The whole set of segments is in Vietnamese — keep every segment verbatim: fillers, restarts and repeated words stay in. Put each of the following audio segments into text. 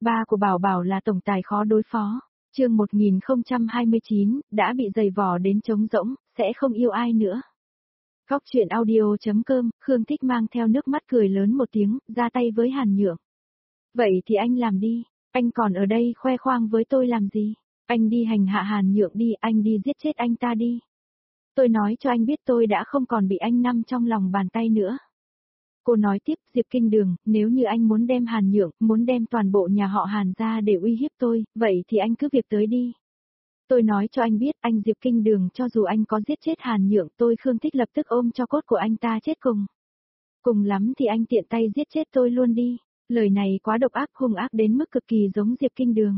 Ba của Bảo Bảo là tổng tài khó đối phó. Chương một nghìn không trăm hai mươi chín, đã bị giày vò đến trống rỗng, sẽ không yêu ai nữa. Góc truyện audio.com, Khương Thích mang theo nước mắt cười lớn một tiếng, ra tay với Hàn Nhượng. Vậy thì anh làm đi, anh còn ở đây khoe khoang với tôi làm gì? Anh đi hành hạ Hàn Nhượng đi, anh đi giết chết anh ta đi. Tôi nói cho anh biết tôi đã không còn bị anh nắm trong lòng bàn tay nữa. Cô nói tiếp, Diệp Kinh Đường, nếu như anh muốn đem Hàn Nhượng, muốn đem toàn bộ nhà họ Hàn ra để uy hiếp tôi, vậy thì anh cứ việc tới đi. Tôi nói cho anh biết, anh Diệp Kinh Đường, cho dù anh có giết chết Hàn Nhượng, tôi Khương Thích lập tức ôm cho cốt của anh ta chết cùng. Cùng lắm thì anh tiện tay giết chết tôi luôn đi. Lời này quá độc ác, hung ác đến mức cực kỳ giống Diệp Kinh Đường.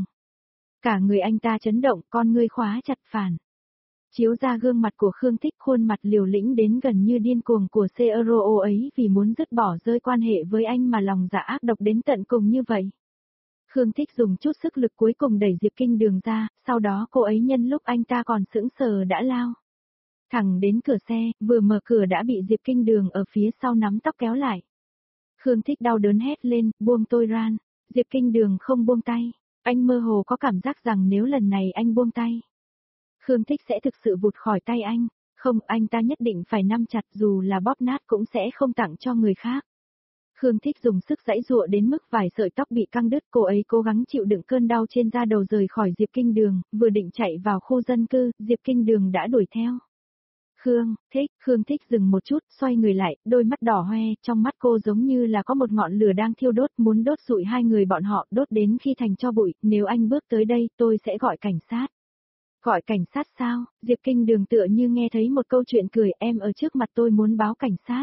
Cả người anh ta chấn động, con ngươi khóa chặt phản. Chiếu ra gương mặt của Khương Thích, khuôn mặt liều lĩnh đến gần như điên cuồng của xê rờ o ấy vì muốn dứt bỏ rơi quan hệ với anh mà lòng dạ ác độc đến tận cùng như vậy. Khương Thích dùng chút sức lực cuối cùng đẩy Diệp Kinh Đường ra, sau đó cô ấy nhân lúc anh ta còn sững sờ đã lao thẳng đến cửa xe, vừa mở cửa đã bị Diệp Kinh Đường ở phía sau nắm tóc kéo lại. Khương Thích đau đớn hét lên, buông tôi ra. Diệp Kinh Đường không buông tay, anh mơ hồ có cảm giác rằng nếu lần này anh buông tay, Khương Thích sẽ thực sự vụt khỏi tay anh. Không, anh ta nhất định phải nắm chặt, dù là bóp nát cũng sẽ không tặng cho người khác. Khương Thích dùng sức giãy giụa đến mức vài sợi tóc bị căng đứt, cô ấy cố gắng chịu đựng cơn đau trên da đầu rời khỏi Diệp Kinh Đường, vừa định chạy vào khu dân cư, Diệp Kinh Đường đã đuổi theo. Khương Thích, Khương Thích dừng một chút, xoay người lại, đôi mắt đỏ hoe, trong mắt cô giống như là có một ngọn lửa đang thiêu đốt, muốn đốt rụi hai người bọn họ, đốt đến khi thành tro bụi, nếu anh bước tới đây, tôi sẽ gọi cảnh sát. Gọi cảnh sát sao? Diệp Kinh Đường tựa như nghe thấy một câu chuyện cười, em ở trước mặt tôi muốn báo cảnh sát.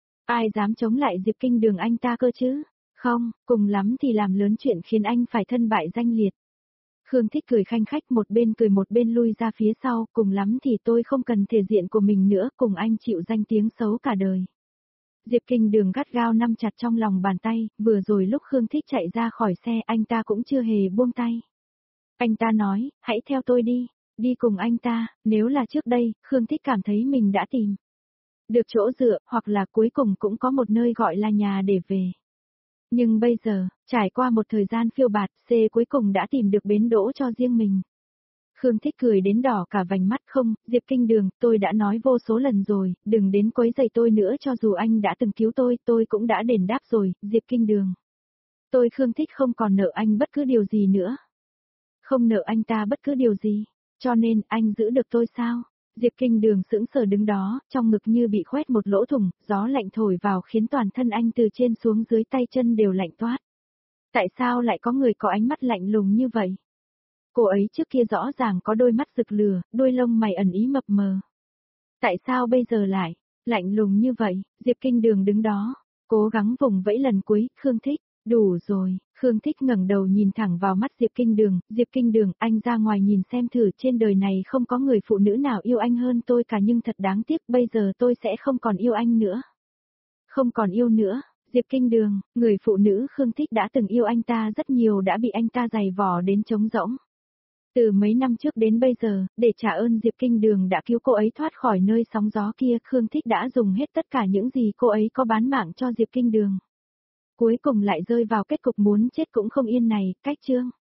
Ai dám chống lại Diệp Kinh Đường anh ta cơ chứ? Không, cùng lắm thì làm lớn chuyện khiến anh phải thân bại danh liệt. Khương Thích cười khanh khách, một bên cười một bên lui ra phía sau, cùng lắm thì tôi không cần thể diện của mình nữa, cùng anh chịu danh tiếng xấu cả đời. Diệp Kinh Đường gắt gao nắm chặt trong lòng bàn tay, vừa rồi lúc Khương Thích chạy ra khỏi xe anh ta cũng chưa hề buông tay. Anh ta nói, hãy theo tôi đi, đi cùng anh ta, nếu là trước đây, Khương Thích cảm thấy mình đã tìm được chỗ dựa, hoặc là cuối cùng cũng có một nơi gọi là nhà để về. Nhưng bây giờ, trải qua một thời gian phiêu bạt, C cuối cùng đã tìm được bến đỗ cho riêng mình. Khương Thích cười đến đỏ cả vành mắt. Không, Diệp Kinh Đường, tôi đã nói vô số lần rồi, đừng đến quấy rầy tôi nữa, cho dù anh đã từng cứu tôi, tôi cũng đã đền đáp rồi, Diệp Kinh Đường. Tôi Khương Thích không còn nợ anh bất cứ điều gì nữa. Không nợ anh ta bất cứ điều gì, cho nên anh giữ được tôi sao? Diệp Kinh Đường sững sờ đứng đó, trong ngực như bị khoét một lỗ thủng, gió lạnh thổi vào khiến toàn thân anh từ trên xuống dưới tay chân đều lạnh toát. Tại sao lại có người có ánh mắt lạnh lùng như vậy? Cô ấy trước kia rõ ràng có đôi mắt rực lửa, đôi lông mày ẩn ý mập mờ. Tại sao bây giờ lại lạnh lùng như vậy? Diệp Kinh Đường đứng đó, cố gắng vùng vẫy lần cuối, Khương Thích, đủ rồi. Khương Thích ngẩng đầu nhìn thẳng vào mắt Diệp Kinh Đường, Diệp Kinh Đường, anh ra ngoài nhìn xem thử, trên đời này không có người phụ nữ nào yêu anh hơn tôi cả, nhưng thật đáng tiếc, bây giờ tôi sẽ không còn yêu anh nữa. Không còn yêu nữa, Diệp Kinh Đường, người phụ nữ Khương Thích đã từng yêu anh ta rất nhiều đã bị anh ta giày vò đến trống rỗng. Từ mấy năm trước đến bây giờ, để trả ơn Diệp Kinh Đường đã cứu cô ấy thoát khỏi nơi sóng gió kia, Khương Thích đã dùng hết tất cả những gì cô ấy có bán mạng cho Diệp Kinh Đường. Cuối cùng lại rơi vào kết cục muốn chết cũng không yên này, cách chương.